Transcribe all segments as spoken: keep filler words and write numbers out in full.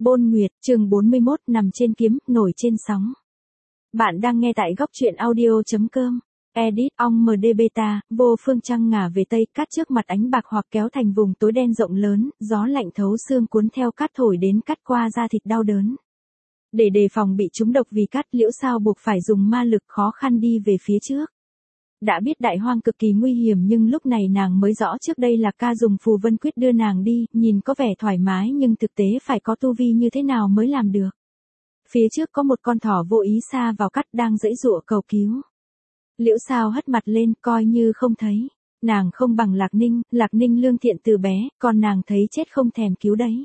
Bôn Nguyệt, chương bốn mươi mốt, nằm trên kiếm, nổi trên sóng. Bạn đang nghe tại góc truyện audio.com. Edit, ong em đê beta, vô phương trăng ngả về tây, cát trước mặt ánh bạc hoặc kéo thành vùng tối đen rộng lớn, gió lạnh thấu xương cuốn theo cát thổi đến cắt qua da thịt đau đớn. Để đề phòng bị trúng độc vì cát, Liễu Sao buộc phải dùng ma lực khó khăn đi về phía trước. Đã biết đại hoang cực kỳ nguy hiểm nhưng lúc này nàng mới rõ trước đây Lạc Ca dùng phù vân quyết đưa nàng đi, nhìn có vẻ thoải mái nhưng thực tế phải có tu vi như thế nào mới làm được. Phía trước có một con thỏ vô ý sa vào cát đang giãy giụa cầu cứu. Liễu Sao hất mặt lên coi như không thấy. Nàng không bằng Lạc Ninh, Lạc Ninh lương thiện từ bé, còn nàng thấy chết không thèm cứu đấy.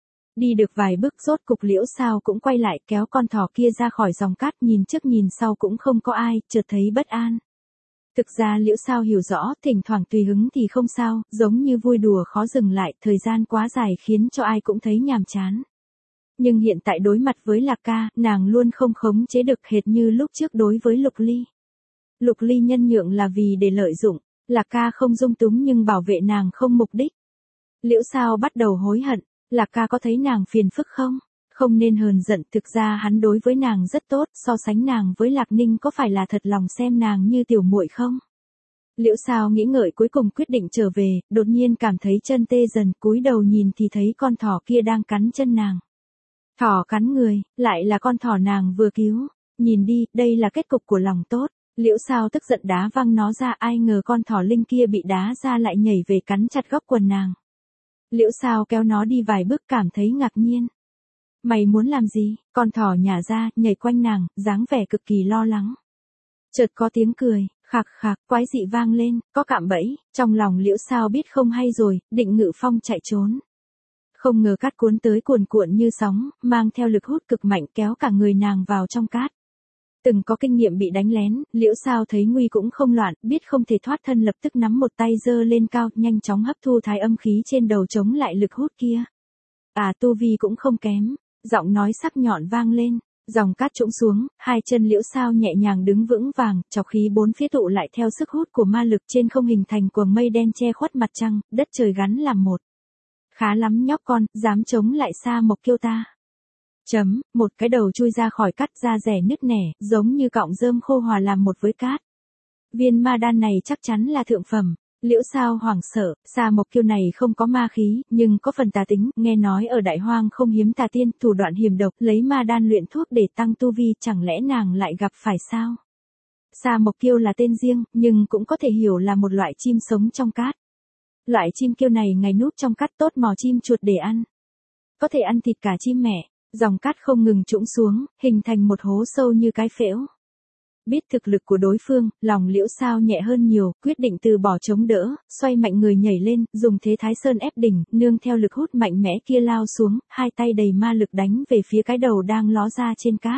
Đi được vài bước rốt cục Liễu Sao cũng quay lại kéo con thỏ kia ra khỏi dòng cát, nhìn trước nhìn sau cũng không có ai, chợt thấy bất an. Thực ra Liễu Sao hiểu rõ, thỉnh thoảng tùy hứng thì không sao, giống như vui đùa khó dừng lại, thời gian quá dài khiến cho ai cũng thấy nhàm chán. Nhưng hiện tại đối mặt với Lạc Ca, nàng luôn không khống chế được hệt như lúc trước đối với Lục Ly. Lục Ly nhân nhượng là vì để lợi dụng, Lạc Ca không dung túng nhưng bảo vệ nàng không mục đích. Liễu Sao bắt đầu hối hận, Lạc Ca có thấy nàng phiền phức không? Không nên hờn giận, thực ra hắn đối với nàng rất tốt, so sánh nàng với Lạc Ninh có phải là thật lòng xem nàng như tiểu muội không? Liễu Sao nghĩ ngợi cuối cùng quyết định trở về, đột nhiên cảm thấy chân tê dần, cúi đầu nhìn thì thấy con thỏ kia đang cắn chân nàng. Thỏ cắn người, lại là con thỏ nàng vừa cứu, nhìn đi, đây là kết cục của lòng tốt. Liễu Sao tức giận đá văng nó ra, ai ngờ con thỏ linh kia bị đá ra lại nhảy về cắn chặt góc quần nàng. Liễu Sao kéo nó đi vài bước cảm thấy ngạc nhiên. Mày muốn làm gì? Con thỏ nhả ra, nhảy quanh nàng, dáng vẻ cực kỳ lo lắng. Chợt có tiếng cười, khạc khạc, quái dị vang lên, có cạm bẫy, trong lòng Liễu Sao biết không hay rồi, định ngự phong chạy trốn. Không ngờ cát cuốn tới cuồn cuộn như sóng, mang theo lực hút cực mạnh kéo cả người nàng vào trong cát. Từng có kinh nghiệm bị đánh lén, Liễu Sao thấy nguy cũng không loạn, biết không thể thoát thân lập tức nắm một tay giơ lên cao, nhanh chóng hấp thu thái âm khí trên đầu chống lại lực hút kia. À, tu vi cũng không kém. Giọng nói sắc nhọn vang lên, dòng cát trũng xuống, hai chân Liễu Sao nhẹ nhàng đứng vững vàng, chọc khí bốn phía tụ lại theo sức hút của ma lực, trên không hình thành quầng mây đen che khuất mặt trăng, đất trời gắn làm một. Khá lắm nhóc con, dám chống lại Sa Mộc Kiêu ta. Chấm, một cái đầu chui ra khỏi cát, da rẻ nứt nẻ, giống như cọng rơm khô hòa làm một với cát. Viên ma đan này chắc chắn là thượng phẩm. Liễu Sao hoảng sợ, Sa Mộc Kiêu này không có ma khí, nhưng có phần tà tính, nghe nói ở Đại Hoang không hiếm tà tiên, thủ đoạn hiểm độc, lấy ma đan luyện thuốc để tăng tu vi, chẳng lẽ nàng lại gặp phải sao? Sa Mộc Kiêu là tên riêng, nhưng cũng có thể hiểu là một loại chim sống trong cát. Loại chim kiêu này ngày núp trong cát tốt mò chim chuột để ăn. Có thể ăn thịt cả chim mẹ, dòng cát không ngừng trũng xuống, hình thành một hố sâu như cái phễu. Biết thực lực của đối phương, lòng Liễu Sao nhẹ hơn nhiều, quyết định từ bỏ chống đỡ, xoay mạnh người nhảy lên, dùng thế Thái Sơn ép đỉnh, nương theo lực hút mạnh mẽ kia lao xuống, hai tay đầy ma lực đánh về phía cái đầu đang ló ra trên cát.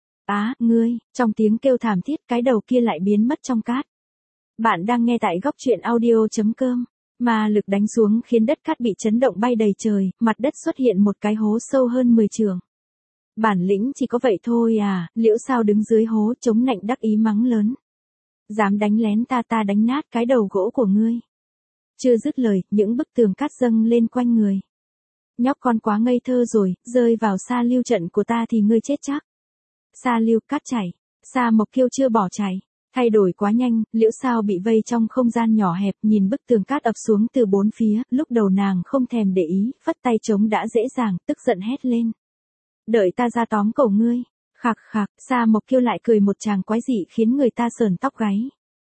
Á, ngươi, trong tiếng kêu thảm thiết, cái đầu kia lại biến mất trong cát. Bạn đang nghe tại góc truyện audio.com. Ma lực đánh xuống khiến đất cát bị chấn động bay đầy trời, mặt đất xuất hiện một cái hố sâu hơn mười trượng. Bản lĩnh chỉ có vậy thôi à, Liễu Sao đứng dưới hố chống nạnh đắc ý mắng lớn. Dám đánh lén ta, ta đánh nát cái đầu gỗ của ngươi. Chưa dứt lời, những bức tường cát dâng lên quanh người. Nhóc con quá ngây thơ rồi, rơi vào sa lưu trận của ta thì ngươi chết chắc. Sa lưu, cát chảy. Sa Mộc Kiêu chưa bỏ chạy. Thay đổi quá nhanh, Liễu Sao bị vây trong không gian nhỏ hẹp, nhìn bức tường cát ập xuống từ bốn phía, lúc đầu nàng không thèm để ý, phất tay chống đã dễ dàng, tức giận hét lên. Đợi ta ra tóm cổ ngươi. Khạc khạc, Sa Mộc Kiêu lại cười một tràng quái dị khiến người ta sờn tóc gáy.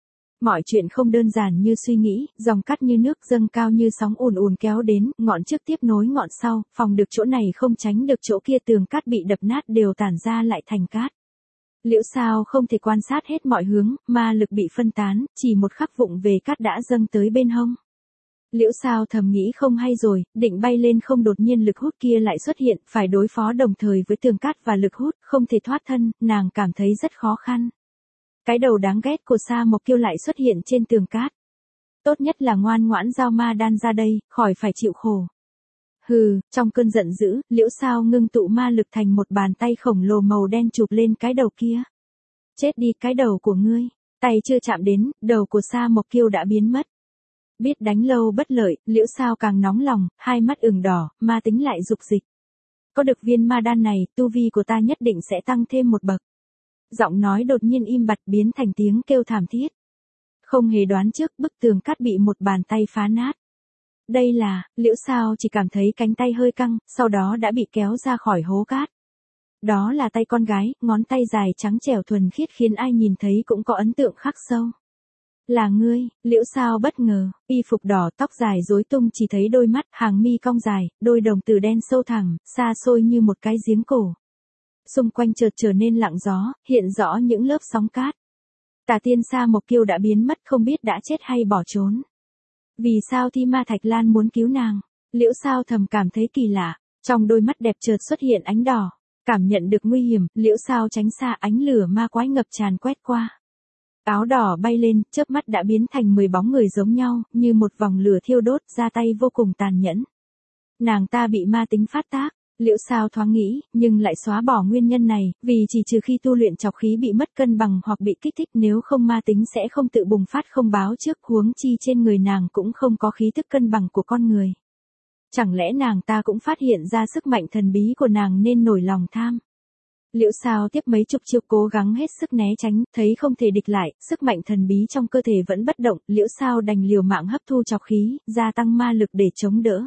Mọi chuyện không đơn giản như suy nghĩ, dòng cát như nước dâng cao như sóng ùn ùn kéo đến, ngọn trước tiếp nối ngọn sau, phòng được chỗ này không tránh được chỗ kia, tường cát bị đập nát đều tản ra lại thành cát. Liễu Sao không thể quan sát hết mọi hướng, ma lực bị phân tán, chỉ một khắc vụng về cát đã dâng tới bên hông. Liễu Sao thầm nghĩ không hay rồi, định bay lên không, đột nhiên lực hút kia lại xuất hiện, phải đối phó đồng thời với tường cát và lực hút, không thể thoát thân, nàng cảm thấy rất khó khăn. Cái đầu đáng ghét của Sa Mộc Kiêu lại xuất hiện trên tường cát. Tốt nhất là ngoan ngoãn giao ma đan ra đây, khỏi phải chịu khổ. Hừ, trong cơn giận dữ, Liễu Sao ngưng tụ ma lực thành một bàn tay khổng lồ màu đen chụp lên cái đầu kia. Chết đi cái đầu của ngươi, tay chưa chạm đến, đầu của Sa Mộc Kiêu đã biến mất. Biết đánh lâu bất lợi, Liễu Sao càng nóng lòng, hai mắt ửng đỏ, ma tính lại dục dịch. có được viên ma đan này, tu vi của ta nhất định sẽ tăng thêm một bậc. Giọng nói đột nhiên im bặt biến thành tiếng kêu thảm thiết. Không hề đoán trước, bức tường cát bị một bàn tay phá nát. Đây là, Liễu Sao chỉ cảm thấy cánh tay hơi căng, sau đó đã bị kéo ra khỏi hố cát. Đó là tay con gái, ngón tay dài trắng trẻo thuần khiết khiến ai nhìn thấy cũng có ấn tượng khắc sâu. Là ngươi, Liễu Sao bất ngờ, y phục đỏ tóc dài rối tung chỉ thấy đôi mắt, hàng mi cong dài, đôi đồng tử đen sâu thẳm, xa xôi như một cái giếng cổ. Xung quanh chợt trở nên lặng gió, hiện rõ những lớp sóng cát. Tà tiên Sa Mộc Kiêu đã biến mất không biết đã chết hay bỏ trốn. Vì sao Thi Ma Thạch Lan muốn cứu nàng? Liễu Sao thầm cảm thấy kỳ lạ, trong đôi mắt đẹp chợt xuất hiện ánh đỏ. Cảm nhận được nguy hiểm, Liễu Sao tránh xa ánh lửa ma quái ngập tràn quét qua. Áo đỏ bay lên, chớp mắt đã biến thành mười bóng người giống nhau, như một vòng lửa thiêu đốt, ra tay vô cùng tàn nhẫn. Nàng ta bị ma tính phát tác, Liễu Sao thoáng nghĩ, nhưng lại xóa bỏ nguyên nhân này, vì chỉ trừ khi tu luyện trọc khí bị mất cân bằng hoặc bị kích thích, nếu không ma tính sẽ không tự bùng phát không báo trước, huống chi trên người nàng cũng không có khí thức cân bằng của con người. Chẳng lẽ nàng ta cũng phát hiện ra sức mạnh thần bí của nàng nên nổi lòng tham? Liễu Sao tiếp mấy chục chiêu cố gắng hết sức né tránh, thấy không thể địch lại, sức mạnh thần bí trong cơ thể vẫn bất động, Liễu Sao đành liều mạng hấp thu trọc khí, gia tăng ma lực để chống đỡ.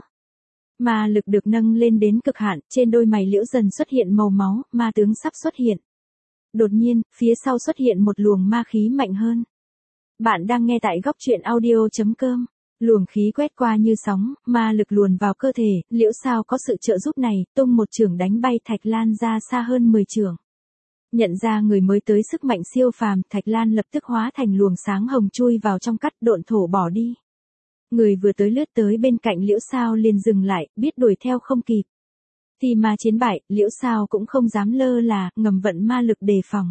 Ma lực được nâng lên đến cực hạn, trên đôi mày Liễu dần xuất hiện màu máu, ma tướng sắp xuất hiện. Đột nhiên, phía sau xuất hiện một luồng ma khí mạnh hơn. Bạn đang nghe tại góc truyện audio chấm com. Luồng khí quét qua như sóng, ma lực luồn vào cơ thể, Liễu Sao có sự trợ giúp này, tung một chưởng đánh bay Thạch Lan ra xa hơn mười chưởng. Nhận ra người mới tới sức mạnh siêu phàm, Thạch Lan lập tức hóa thành luồng sáng hồng chui vào trong cắt, độn thổ bỏ đi. Người vừa tới lướt tới bên cạnh Liễu Sao liền dừng lại, biết đuổi theo không kịp. Thì ma chiến bại, Liễu Sao cũng không dám lơ là, ngầm vận ma lực đề phòng.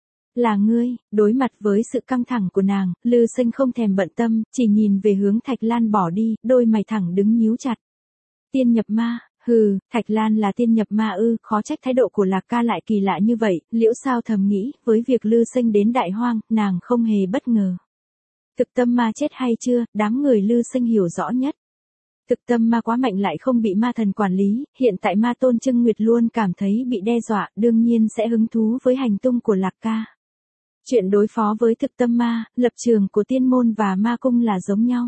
Là ngươi, đối mặt với sự căng thẳng của nàng, Lư Sinh không thèm bận tâm, chỉ nhìn về hướng Thạch Lan bỏ đi, đôi mày thẳng đứng nhíu chặt. Tiên nhập ma, hừ, Thạch Lan là tiên nhập ma ư, khó trách thái độ của Lạc Ca lại kỳ lạ như vậy, Liễu Sao thầm nghĩ, với việc Lư Sinh đến Đại Hoang, nàng không hề bất ngờ. Thực tâm ma chết hay chưa, đám người Lư Sinh hiểu rõ nhất. Thực tâm ma quá mạnh lại không bị ma thần quản lý, hiện tại ma tôn Trưng Nguyệt luôn cảm thấy bị đe dọa, đương nhiên sẽ hứng thú với hành tung của Lạc Ca. Chuyện đối phó với thực tâm ma, lập trường của tiên môn và ma cung là giống nhau.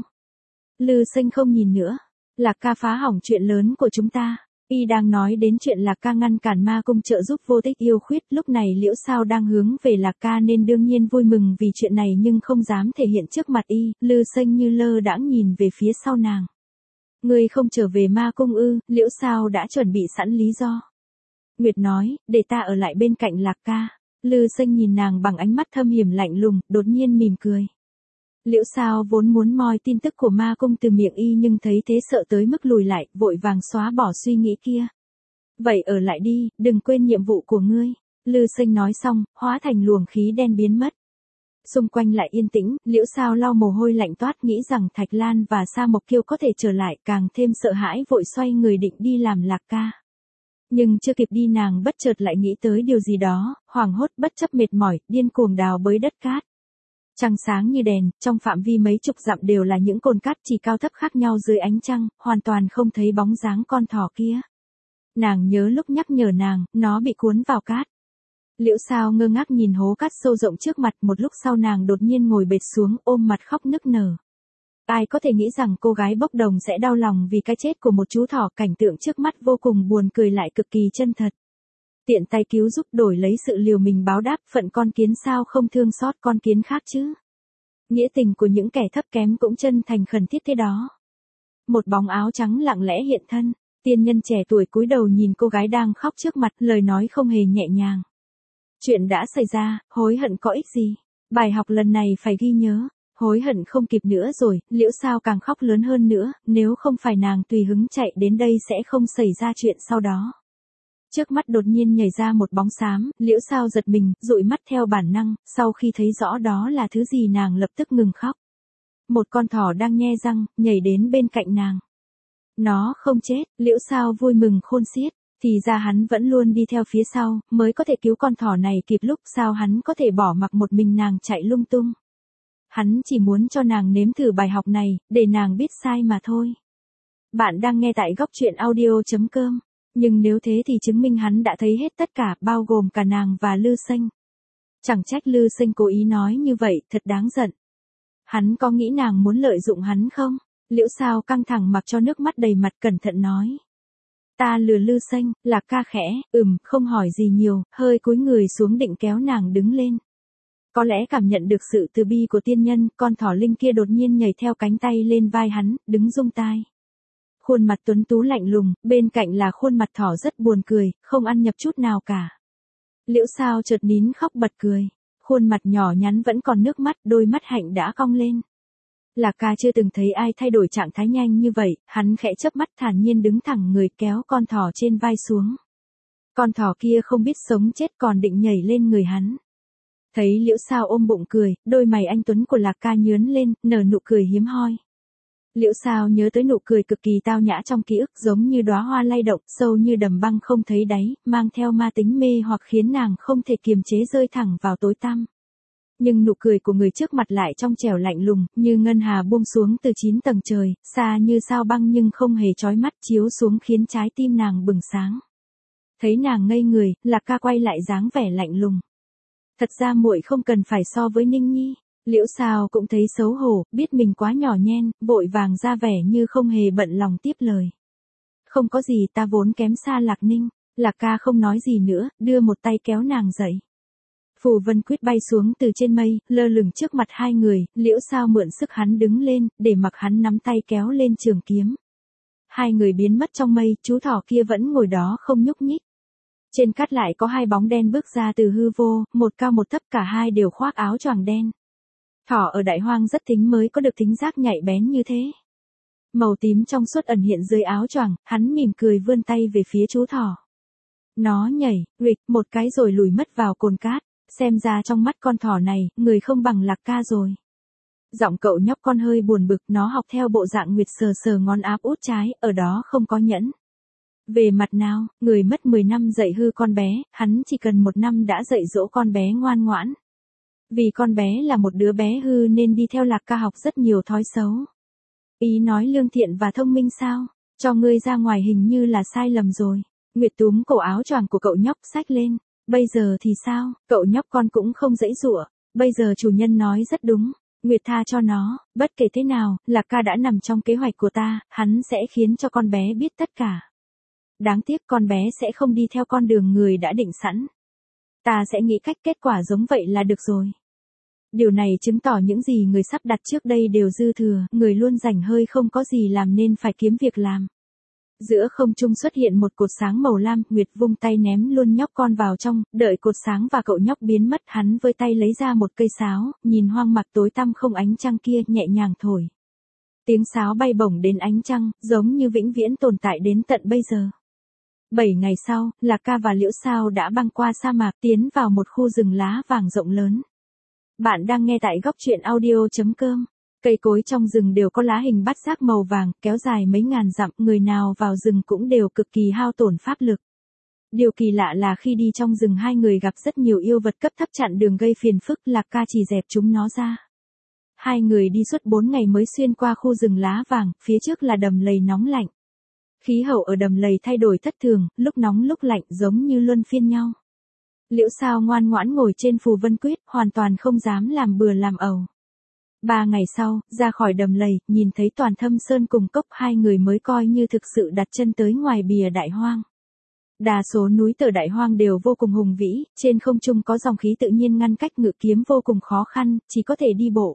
Lư Sinh không nhìn nữa. Lạc Ca phá hỏng chuyện lớn của chúng ta. Y đang nói đến chuyện Lạc Ca ngăn cản ma cung trợ giúp vô tích yêu khuyết, lúc này Liễu Sao đang hướng về Lạc Ca nên đương nhiên vui mừng vì chuyện này nhưng không dám thể hiện trước mặt Y, Lư Sinh như lơ đãng nhìn về phía sau nàng. Ngươi không trở về ma cung ư? Liễu Sao đã chuẩn bị sẵn lý do. Nguyệt nói, để ta ở lại bên cạnh Lạc Ca. Lư Sinh nhìn nàng bằng ánh mắt thâm hiểm lạnh lùng, đột nhiên mỉm cười. Liễu Sao vốn muốn moi tin tức của ma cung từ miệng Y nhưng thấy thế sợ tới mức lùi lại, vội vàng xóa bỏ suy nghĩ kia. Vậy ở lại đi, đừng quên nhiệm vụ của ngươi. Lư Sinh nói xong, hóa thành luồng khí đen biến mất. Xung quanh lại yên tĩnh, Liễu Sao lau mồ hôi lạnh toát nghĩ rằng Thạch Lan và Sa Mộc Kiêu có thể trở lại, càng thêm sợ hãi vội xoay người định đi làm Lạc Ca. Nhưng chưa kịp đi nàng bất chợt lại nghĩ tới điều gì đó, hoảng hốt bất chấp mệt mỏi, điên cuồng đào bới đất cát. Trăng sáng như đèn, trong phạm vi mấy chục dặm đều là những cồn cát chỉ cao thấp khác nhau dưới ánh trăng, hoàn toàn không thấy bóng dáng con thỏ kia. Nàng nhớ lúc nhắc nhở nàng, nó bị cuốn vào cát. Liễu Sao ngơ ngác nhìn hố cát sâu rộng trước mặt, một lúc sau nàng đột nhiên ngồi bệt xuống, ôm mặt khóc nức nở. Ai có thể nghĩ rằng cô gái bốc đồng sẽ đau lòng vì cái chết của một chú thỏ, cảnh tượng trước mắt vô cùng buồn cười lại cực kỳ chân thật. Tiện tay cứu giúp đổi lấy sự liều mình báo đáp, phận con kiến sao không thương xót con kiến khác chứ. Nghĩa tình của những kẻ thấp kém cũng chân thành khẩn thiết thế đó. Một bóng áo trắng lặng lẽ hiện thân, tiên nhân trẻ tuổi cúi đầu nhìn cô gái đang khóc trước mặt, lời nói không hề nhẹ nhàng. Chuyện đã xảy ra, hối hận có ích gì, bài học lần này phải ghi nhớ. Hối hận không kịp nữa rồi, Liễu Sao càng khóc lớn hơn nữa, nếu không phải nàng tùy hứng chạy đến đây sẽ không xảy ra chuyện sau đó. Trước mắt đột nhiên nhảy ra một bóng xám, Liễu Sao giật mình, dụi mắt theo bản năng, sau khi thấy rõ đó là thứ gì nàng lập tức ngừng khóc. Một con thỏ đang nhe răng, nhảy đến bên cạnh nàng. Nó không chết, Liễu Sao vui mừng khôn xiết, thì ra hắn vẫn luôn đi theo phía sau, mới có thể cứu con thỏ này kịp lúc, sao hắn có thể bỏ mặc một mình nàng chạy lung tung. Hắn chỉ muốn cho nàng nếm thử bài học này, để nàng biết sai mà thôi. Bạn đang nghe tại góc truyện audio chấm com. Nhưng nếu thế thì chứng minh hắn đã thấy hết tất cả, bao gồm cả nàng và Lư Sinh. Chẳng trách Lư Sinh cố ý nói như vậy, thật đáng giận. Hắn có nghĩ nàng muốn lợi dụng hắn không? Liễu Sao căng thẳng mặc cho nước mắt đầy mặt cẩn thận nói. Ta lừa Lư Sinh, Lạc Ca khẽ, ừm, không hỏi gì nhiều, hơi cúi người xuống định kéo nàng đứng lên. Có lẽ cảm nhận được sự từ bi của tiên nhân, con thỏ linh kia đột nhiên nhảy theo cánh tay lên vai hắn, đứng rung tai. Khuôn mặt tuấn tú lạnh lùng, bên cạnh là khuôn mặt thỏ rất buồn cười, không ăn nhập chút nào cả. Liễu Sao chợt nín khóc bật cười. Khuôn mặt nhỏ nhắn vẫn còn nước mắt, đôi mắt hạnh đã cong lên. Lạc Ca chưa từng thấy ai thay đổi trạng thái nhanh như vậy, hắn khẽ chớp mắt thản nhiên đứng thẳng người kéo con thỏ trên vai xuống. Con thỏ kia không biết sống chết còn định nhảy lên người hắn. Thấy Liễu Sao ôm bụng cười, đôi mày anh tuấn của Lạc Ca nhướn lên, nở nụ cười hiếm hoi. Liễu Sao nhớ tới nụ cười cực kỳ tao nhã trong ký ức, giống như đóa hoa lay động, sâu như đầm băng không thấy đáy, mang theo ma tính mê hoặc khiến nàng không thể kiềm chế rơi thẳng vào tối tăm. Nhưng nụ cười của người trước mặt lại trong trẻo lạnh lùng, như ngân hà buông xuống từ chín tầng trời, xa như sao băng nhưng không hề chói mắt, chiếu xuống khiến trái tim nàng bừng sáng. Thấy nàng ngây người, Lạc Ca quay lại dáng vẻ lạnh lùng. Thật ra muội không cần phải so với Ninh Nhi. Liễu Sao cũng thấy xấu hổ, biết mình quá nhỏ nhen, vội vàng ra vẻ như không hề bận lòng tiếp lời. Không có gì, ta vốn kém xa Lạc Ninh. Lạc Ca không nói gì nữa, đưa một tay kéo nàng dậy. Phù Vân Quyết bay xuống từ trên mây, lơ lửng trước mặt hai người, Liễu Sao mượn sức hắn đứng lên, để mặc hắn nắm tay kéo lên trường kiếm. Hai người biến mất trong mây, chú thỏ kia vẫn ngồi đó không nhúc nhích. Trên cát lại có hai bóng đen bước ra từ hư vô, một cao một thấp, cả hai đều khoác áo choàng đen. Thỏ ở Đại Hoang rất thính mới có được thính giác nhạy bén như thế. Màu tím trong suốt ẩn hiện dưới áo choàng, hắn mỉm cười vươn tay về phía chú thỏ. Nó nhảy, rịch một cái rồi lùi mất vào cồn cát, xem ra trong mắt con thỏ này, người không bằng Lạc Ca rồi. Giọng cậu nhóc con hơi buồn bực, nó học theo bộ dạng nguyệt sờ sờ ngón áp út trái, ở đó không có nhẫn. Về mặt nào, người mất mười năm dạy hư con bé, hắn chỉ cần một năm đã dạy dỗ con bé ngoan ngoãn. Vì con bé là một đứa bé hư nên đi theo Lạc Ca học rất nhiều thói xấu. Ý nói lương thiện và thông minh sao, cho ngươi ra ngoài hình như là sai lầm rồi. Nguyệt túm cổ áo choàng của cậu nhóc xách lên. Bây giờ thì sao, cậu nhóc con cũng không dãy dụa. Bây giờ chủ nhân nói rất đúng. Nguyệt tha cho nó, bất kể thế nào, Lạc Ca đã nằm trong kế hoạch của ta, hắn sẽ khiến cho con bé biết tất cả. Đáng tiếc con bé sẽ không đi theo con đường người đã định sẵn. Ta sẽ nghĩ cách kết quả giống vậy là được rồi. Điều này chứng tỏ những gì người sắp đặt trước đây đều dư thừa, người luôn rảnh hơi không có gì làm nên phải kiếm việc làm. Giữa không trung xuất hiện một cột sáng màu lam, Nguyệt vung tay ném luôn nhóc con vào trong, đợi cột sáng và cậu nhóc biến mất, hắn với tay lấy ra một cây sáo, nhìn hoang mạc tối tăm không ánh trăng kia, nhẹ nhàng thổi. Tiếng sáo bay bổng đến ánh trăng, giống như vĩnh viễn tồn tại đến tận bây giờ. Bảy ngày sau, Lạc Ca và Liễu Sao đã băng qua sa mạc, tiến vào một khu rừng lá vàng rộng lớn. Bạn đang nghe tại góc truyện audio chấm com. Cây cối trong rừng đều có lá hình bát giác màu vàng, kéo dài mấy ngàn dặm, người nào vào rừng cũng đều cực kỳ hao tổn pháp lực. Điều kỳ lạ là khi đi trong rừng hai người gặp rất nhiều yêu vật cấp thấp chặn đường gây phiền phức, Lạc Ca chỉ dẹp chúng nó ra. Hai người đi suốt bốn ngày mới xuyên qua khu rừng lá vàng, phía trước là đầm lầy nóng lạnh. Khí hậu ở đầm lầy thay đổi thất thường, lúc nóng lúc lạnh giống như luân phiên nhau. Liễu Sao ngoan ngoãn ngồi trên Phù Vân Quyết, hoàn toàn không dám làm bừa làm ẩu. Ba ngày sau, ra khỏi đầm lầy, nhìn thấy Toàn Thâm Sơn cùng cốc, hai người mới coi như thực sự đặt chân tới ngoài bìa Đại Hoang. Đa số núi tờ Đại Hoang đều vô cùng hùng vĩ, trên không trung có dòng khí tự nhiên ngăn cách, ngự kiếm vô cùng khó khăn, chỉ có thể đi bộ.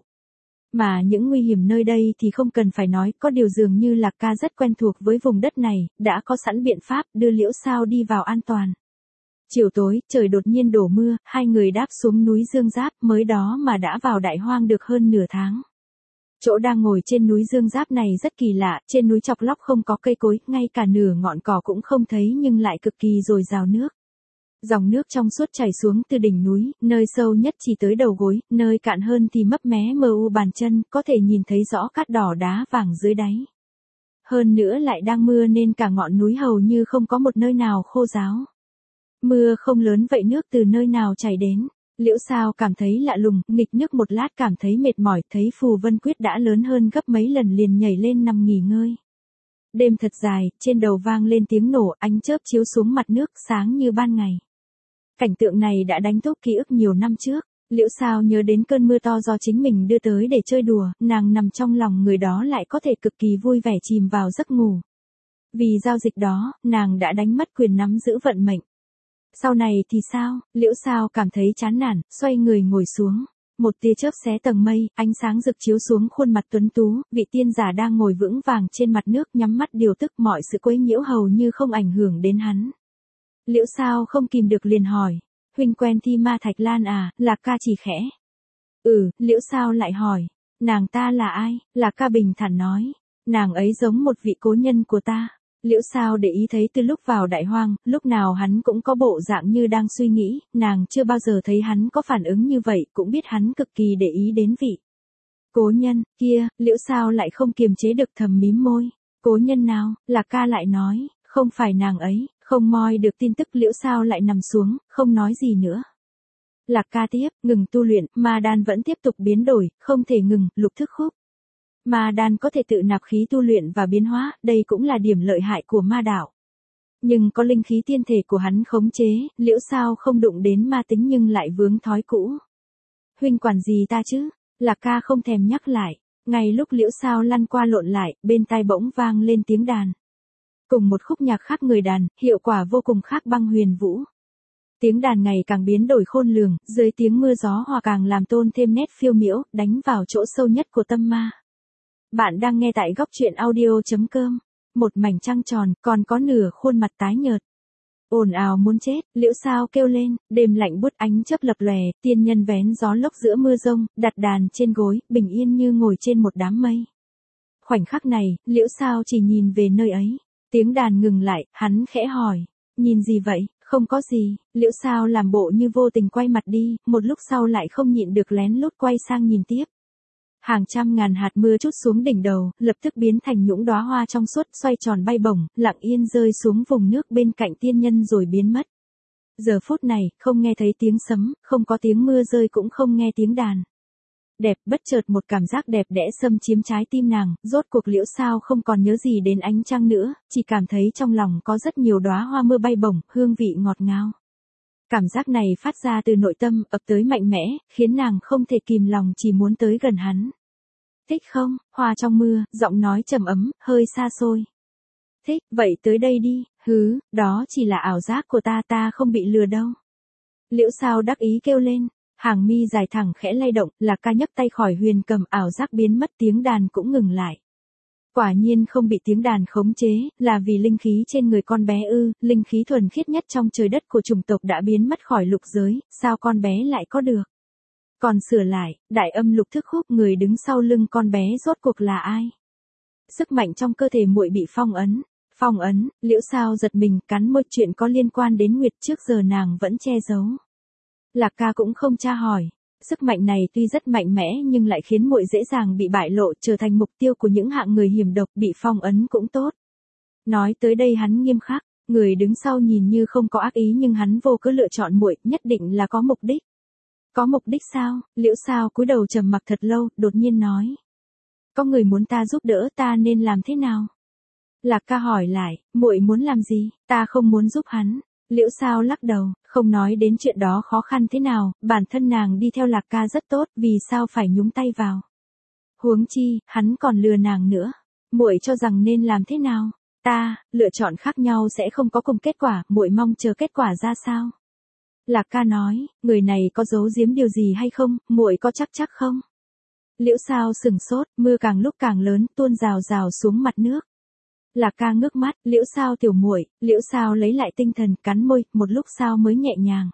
Mà những nguy hiểm nơi đây thì không cần phải nói, có điều dường như Lạc Ca rất quen thuộc với vùng đất này, đã có sẵn biện pháp đưa Liễu Sao đi vào an toàn. Chiều tối, trời đột nhiên đổ mưa, hai người đáp xuống núi Dương Giáp, mới đó mà đã vào Đại Hoang được hơn nửa tháng. Chỗ đang ngồi trên núi Dương Giáp này rất kỳ lạ, trên núi chọc lóc không có cây cối, ngay cả nửa ngọn cỏ cũng không thấy nhưng lại cực kỳ dồi dào nước. Dòng nước trong suốt chảy xuống từ đỉnh núi, nơi sâu nhất chỉ tới đầu gối, nơi cạn hơn thì mấp mé mờ u bàn chân, có thể nhìn thấy rõ cát đỏ đá vàng dưới đáy. Hơn nữa lại đang mưa nên cả ngọn núi hầu như không có một nơi nào khô ráo. Mưa không lớn vậy nước từ nơi nào chảy đến. Liễu Sao cảm thấy lạ lùng, nghịch nước một lát cảm thấy mệt mỏi, thấy Phù Vân Quyết đã lớn hơn gấp mấy lần liền nhảy lên nằm nghỉ ngơi. Đêm thật dài, trên đầu vang lên tiếng nổ, ánh chớp chiếu xuống mặt nước sáng như ban ngày. Cảnh tượng này đã đánh thức ký ức nhiều năm trước. Liễu Sao nhớ đến cơn mưa to do chính mình đưa tới để chơi đùa, nàng nằm trong lòng người đó lại có thể cực kỳ vui vẻ chìm vào giấc ngủ. Vì giao dịch đó, nàng đã đánh mất quyền nắm giữ vận mệnh. Sau này thì sao? Liễu Sao cảm thấy chán nản, xoay người ngồi xuống. Một tia chớp xé tầng mây, ánh sáng rực chiếu xuống khuôn mặt tuấn tú, vị tiên giả đang ngồi vững vàng trên mặt nước nhắm mắt điều tức, mọi sự quấy nhiễu hầu như không ảnh hưởng đến hắn. Liễu Sao không kìm được liền hỏi. Huynh quen Thi Ma Thạch Lan à? Lạc Ca chỉ khẽ. Ừ, Liễu Sao lại hỏi. Nàng ta là ai? Lạc Ca bình thản nói. Nàng ấy giống một vị cố nhân của ta. Liễu Sao để ý thấy từ lúc vào Đại Hoang, lúc nào hắn cũng có bộ dạng như đang suy nghĩ, nàng chưa bao giờ thấy hắn có phản ứng như vậy, cũng biết hắn cực kỳ để ý đến vị cố nhân kia. Liễu Sao lại không kiềm chế được thầm mím môi. Cố nhân nào? Lạc Ca lại nói, không phải nàng ấy. Không moi được tin tức, Liễu Sao lại nằm xuống, không nói gì nữa. Lạc Ca tiếp, ngừng tu luyện, ma đan vẫn tiếp tục biến đổi, không thể ngừng. Lục Thức Khúc. Ma đan có thể tự nạp khí tu luyện và biến hóa, đây cũng là điểm lợi hại của ma đạo. Nhưng có linh khí tiên thể của hắn khống chế, Liễu Sao không đụng đến ma tính nhưng lại vướng thói cũ. Huynh quản gì ta chứ? Lạc Ca không thèm nhắc lại. Ngay lúc Liễu Sao lăn qua lộn lại, bên tai bỗng vang lên tiếng đàn. Cùng một khúc nhạc khác người đàn, hiệu quả vô cùng khác băng huyền vũ. Tiếng đàn ngày càng biến đổi khôn lường, dưới tiếng mưa gió hòa càng làm tôn thêm nét phiêu miễu, đánh vào chỗ sâu nhất của tâm ma. Bạn đang nghe tại góc truyện audio.com. Một mảnh trăng tròn, còn có nửa khuôn mặt tái nhợt. Ồn ào muốn chết, Liễu Sao kêu lên, đêm lạnh buốt ánh chớp lập lòe, tiên nhân vén gió lốc giữa mưa rông, đặt đàn trên gối, bình yên như ngồi trên một đám mây. Khoảnh khắc này, Liễu Sao chỉ nhìn về nơi ấy. Tiếng đàn ngừng lại, hắn khẽ hỏi. Nhìn gì vậy? Không có gì. Liễu Sao làm bộ như vô tình quay mặt đi, một lúc sau lại không nhịn được lén lút quay sang nhìn tiếp. Hàng trăm ngàn hạt mưa trút xuống đỉnh đầu, lập tức biến thành những đóa hoa trong suốt xoay tròn bay bổng, lặng yên rơi xuống vùng nước bên cạnh tiên nhân rồi biến mất. Giờ phút này, không nghe thấy tiếng sấm, không có tiếng mưa rơi cũng không nghe tiếng đàn. Đẹp, bất chợt một cảm giác đẹp đẽ xâm chiếm trái tim nàng, rốt cuộc Liễu Sao không còn nhớ gì đến ánh trăng nữa, chỉ cảm thấy trong lòng có rất nhiều đóa hoa mưa bay bổng, hương vị ngọt ngào. Cảm giác này phát ra từ nội tâm, ập tới mạnh mẽ, khiến nàng không thể kìm lòng chỉ muốn tới gần hắn. Thích không? Hoa trong mưa, giọng nói trầm ấm, hơi xa xôi. Thích, vậy tới đây đi. Hứ, đó chỉ là ảo giác của ta, ta không bị lừa đâu. Liễu Sao đắc ý kêu lên. Hàng mi dài thẳng khẽ lay động, Lạc Ca nhấc tay khỏi huyền cầm, ảo giác biến mất, tiếng đàn cũng ngừng lại. Quả nhiên không bị tiếng đàn khống chế, là vì linh khí trên người con bé ư? Linh khí thuần khiết nhất trong trời đất của chủng tộc đã biến mất khỏi lục giới, sao con bé lại có được? Còn sửa lại, đại âm Lục Thức Khúc, người đứng sau lưng con bé rốt cuộc là ai? Sức mạnh trong cơ thể muội bị phong ấn. Phong ấn? Liễu Sao giật mình, cắn môi, chuyện có liên quan đến Nguyệt trước giờ nàng vẫn che giấu. Lạc Ca cũng không tra hỏi. Sức mạnh này tuy rất mạnh mẽ nhưng lại khiến muội dễ dàng bị bại lộ, trở thành mục tiêu của những hạng người hiểm độc, bị phong ấn cũng tốt. Nói tới đây hắn nghiêm khắc, người đứng sau nhìn như không có ác ý nhưng hắn vô cớ lựa chọn muội, nhất định là có mục đích. Có mục đích sao? Liễu Sao cúi đầu trầm mặc thật lâu, đột nhiên nói. Có người muốn ta giúp đỡ, ta nên làm thế nào? Lạc Ca hỏi lại, muội muốn làm gì? Ta không muốn giúp hắn. Liễu Sao lắc đầu, không nói đến chuyện đó khó khăn thế nào, bản thân nàng đi theo Lạc Ca rất tốt, vì sao phải nhúng tay vào? Huống chi, hắn còn lừa nàng nữa. Muội cho rằng nên làm thế nào? Ta, lựa chọn khác nhau sẽ không có cùng kết quả, muội mong chờ kết quả ra sao? Lạc Ca nói, người này có giấu giếm điều gì hay không, muội có chắc chắc không? Liễu Sao sừng sốt, mưa càng lúc càng lớn, tuôn rào rào xuống mặt nước. Lạc Ca ngước mắt, Liễu Sao tiểu muội. Liễu Sao lấy lại tinh thần, cắn môi, một lúc sau mới nhẹ nhàng.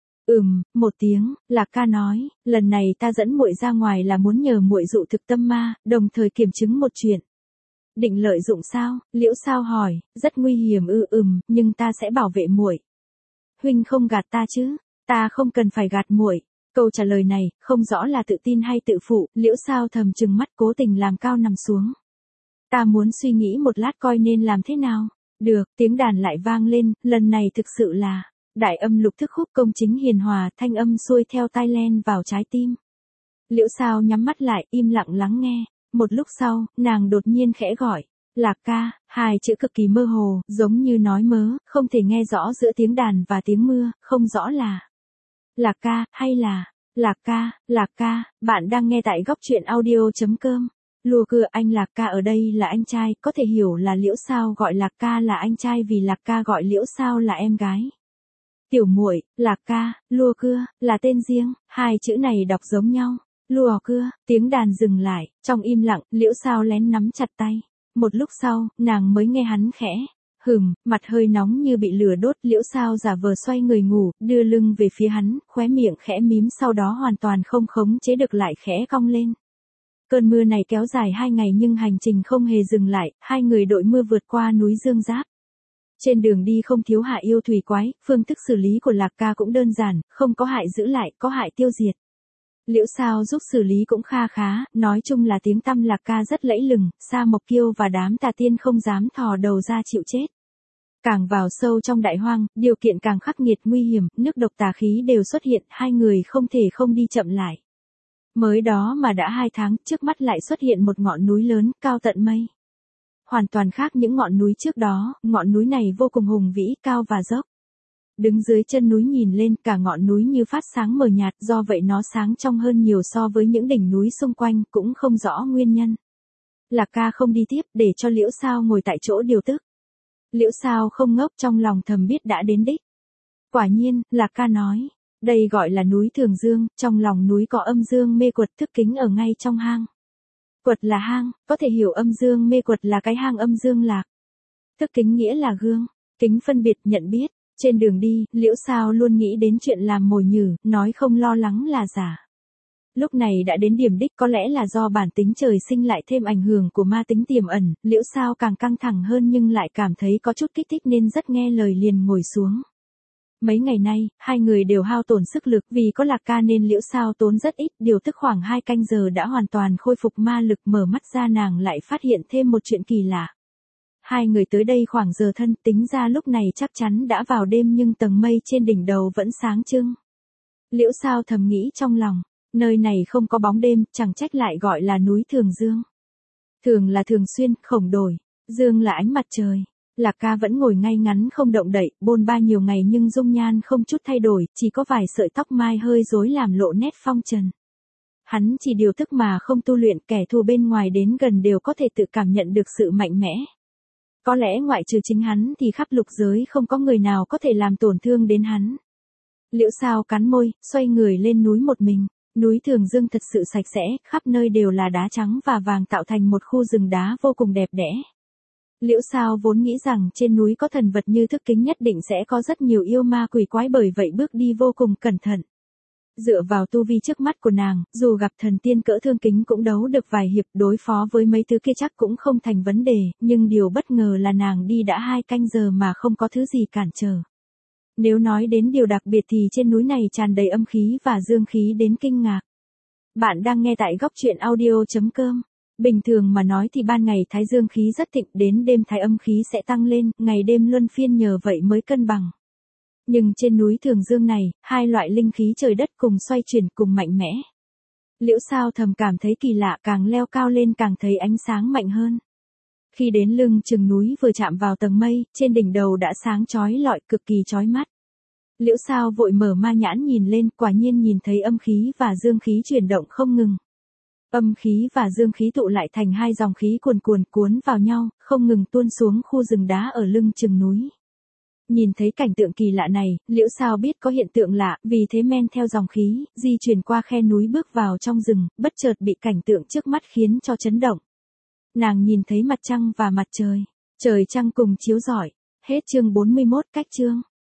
Ừm, một tiếng, Lạc Ca nói, lần này ta dẫn muội ra ngoài là muốn nhờ muội dụ thực tâm ma, đồng thời kiểm chứng một chuyện. Định lợi dụng sao? Liễu Sao hỏi, rất nguy hiểm ư? Ừm, nhưng ta sẽ bảo vệ muội. Huynh không gạt ta chứ? Ta không cần phải gạt muội. Câu trả lời này, không rõ là tự tin hay tự phụ, Liễu Sao thầm trừng mắt cố tình làm cao nằm xuống. Ta muốn suy nghĩ một lát coi nên làm thế nào. Được, tiếng đàn lại vang lên, lần này thực sự là đại âm Lục Thức Khúc, công chính hiền hòa, thanh âm xuôi theo tai len vào trái tim. Liễu Sao nhắm mắt lại, im lặng lắng nghe. Một lúc sau, nàng đột nhiên khẽ gọi. Lạc ca, hai chữ cực kỳ mơ hồ, giống như nói mớ, không thể nghe rõ giữa tiếng đàn và tiếng mưa, không rõ là Lạc ca, hay là Lạc ca, Lạc ca, bạn đang nghe tại góc truyện audio.com. Lùa cưa anh Lạc ca ở đây là anh trai, có thể hiểu là Liễu Sao gọi Lạc ca là anh trai vì Lạc ca gọi Liễu Sao là em gái. Tiểu muội, Lạc ca, lùa cưa, là tên riêng, hai chữ này đọc giống nhau. Lùa cưa, tiếng đàn dừng lại, trong im lặng, Liễu Sao lén nắm chặt tay. Một lúc sau, nàng mới nghe hắn khẽ hừm, mặt hơi nóng như bị lửa đốt, Liễu Sao giả vờ xoay người ngủ, đưa lưng về phía hắn, khóe miệng khẽ mím sau đó hoàn toàn không khống chế được lại khẽ cong lên. Cơn mưa này kéo dài hai ngày nhưng hành trình không hề dừng lại, hai người đội mưa vượt qua núi Dương Giáp. Trên đường đi không thiếu hại yêu thủy quái, phương thức xử lý của Lạc ca cũng đơn giản, không có hại giữ lại, có hại tiêu diệt. Liễu Sao giúp xử lý cũng kha khá, nói chung là tiếng tăm Lạc ca rất lẫy lừng, Sa Mộc Kiêu và đám tà tiên không dám thò đầu ra chịu chết. Càng vào sâu trong đại hoang, điều kiện càng khắc nghiệt nguy hiểm, nước độc tà khí đều xuất hiện, hai người không thể không đi chậm lại. Mới đó mà đã hai tháng, trước mắt lại xuất hiện một ngọn núi lớn, cao tận mây. Hoàn toàn khác những ngọn núi trước đó, ngọn núi này vô cùng hùng vĩ, cao và dốc. Đứng dưới chân núi nhìn lên, cả ngọn núi như phát sáng mờ nhạt, do vậy nó sáng trong hơn nhiều so với những đỉnh núi xung quanh, cũng không rõ nguyên nhân. Lạc ca không đi tiếp, để cho Liễu Sao ngồi tại chỗ điều tức. Liễu Sao không ngốc, trong lòng thầm biết đã đến đích. Quả nhiên, Lạc ca nói, đây gọi là núi Thường Dương, trong lòng núi có âm dương mê quật, thức kính ở ngay trong hang. Quật là hang, có thể hiểu âm dương mê quật là cái hang âm dương lạc. Thức kính nghĩa là gương, kính phân biệt nhận biết. Trên đường đi, Liễu Sao luôn nghĩ đến chuyện làm mồi nhử, nói không lo lắng là giả. Lúc này đã đến điểm đích, có lẽ là do bản tính trời sinh lại thêm ảnh hưởng của ma tính tiềm ẩn, Liễu Sao càng căng thẳng hơn nhưng lại cảm thấy có chút kích thích nên rất nghe lời liền ngồi xuống. Mấy ngày nay, hai người đều hao tổn sức lực vì có Lạc ca nên Liễu Sao tốn rất ít, điều tức khoảng hai canh giờ đã hoàn toàn khôi phục ma lực, mở mắt ra nàng lại phát hiện thêm một chuyện kỳ lạ. Hai người tới đây khoảng giờ thân, tính ra lúc này chắc chắn đã vào đêm nhưng tầng mây trên đỉnh đầu vẫn sáng trưng. Liễu Sao thầm nghĩ trong lòng, nơi này không có bóng đêm, chẳng trách lại gọi là núi Thường Dương. Thường là thường xuyên, khổng đổi, Dương là ánh mặt trời. Lạc ca vẫn ngồi ngay ngắn không động đậy, bôn ba nhiều ngày nhưng dung nhan không chút thay đổi, chỉ có vài sợi tóc mai hơi rối làm lộ nét phong trần. Hắn chỉ điều tức mà không tu luyện, kẻ thù bên ngoài đến gần đều có thể tự cảm nhận được sự mạnh mẽ. Có lẽ ngoại trừ chính hắn thì khắp lục giới không có người nào có thể làm tổn thương đến hắn. Liễu Sao cắn môi, xoay người lên núi một mình. Núi Thường Dương thật sự sạch sẽ, khắp nơi đều là đá trắng và vàng tạo thành một khu rừng đá vô cùng đẹp đẽ. Liễu Sao vốn nghĩ rằng trên núi có thần vật như thức kính nhất định sẽ có rất nhiều yêu ma quỷ quái, bởi vậy bước đi vô cùng cẩn thận. Dựa vào tu vi trước mắt của nàng, dù gặp thần tiên cỡ Thương Kính cũng đấu được vài hiệp, đối phó với mấy thứ kia chắc cũng không thành vấn đề, nhưng điều bất ngờ là nàng đi đã hai canh giờ mà không có thứ gì cản trở. Nếu nói đến điều đặc biệt thì trên núi này tràn đầy âm khí và dương khí đến kinh ngạc. Bạn đang nghe tại góc truyện audio.com. Bình thường mà nói thì ban ngày thái dương khí rất thịnh, đến đêm thái âm khí sẽ tăng lên, ngày đêm luân phiên, nhờ vậy mới cân bằng. Nhưng trên núi Thường Dương này, hai loại linh khí trời đất cùng xoay chuyển cùng mạnh mẽ. Liễu Sao thầm cảm thấy kỳ lạ, càng leo cao lên càng thấy ánh sáng mạnh hơn. Khi đến lưng chừng núi vừa chạm vào tầng mây, trên đỉnh đầu đã sáng chói lọi, cực kỳ chói mắt. Liễu Sao vội mở ma nhãn nhìn lên, quả nhiên nhìn thấy âm khí và dương khí chuyển động không ngừng. Âm khí và dương khí tụ lại thành hai dòng khí cuồn cuồn cuốn vào nhau, không ngừng tuôn xuống khu rừng đá ở lưng chừng núi. Nhìn thấy cảnh tượng kỳ lạ này, Liễu Sao biết có hiện tượng lạ, vì thế men theo dòng khí, di chuyển qua khe núi bước vào trong rừng, bất chợt bị cảnh tượng trước mắt khiến cho chấn động. Nàng nhìn thấy mặt trăng và mặt trời, trời trăng cùng chiếu rọi. Hết chương bốn mươi mốt, cách chương.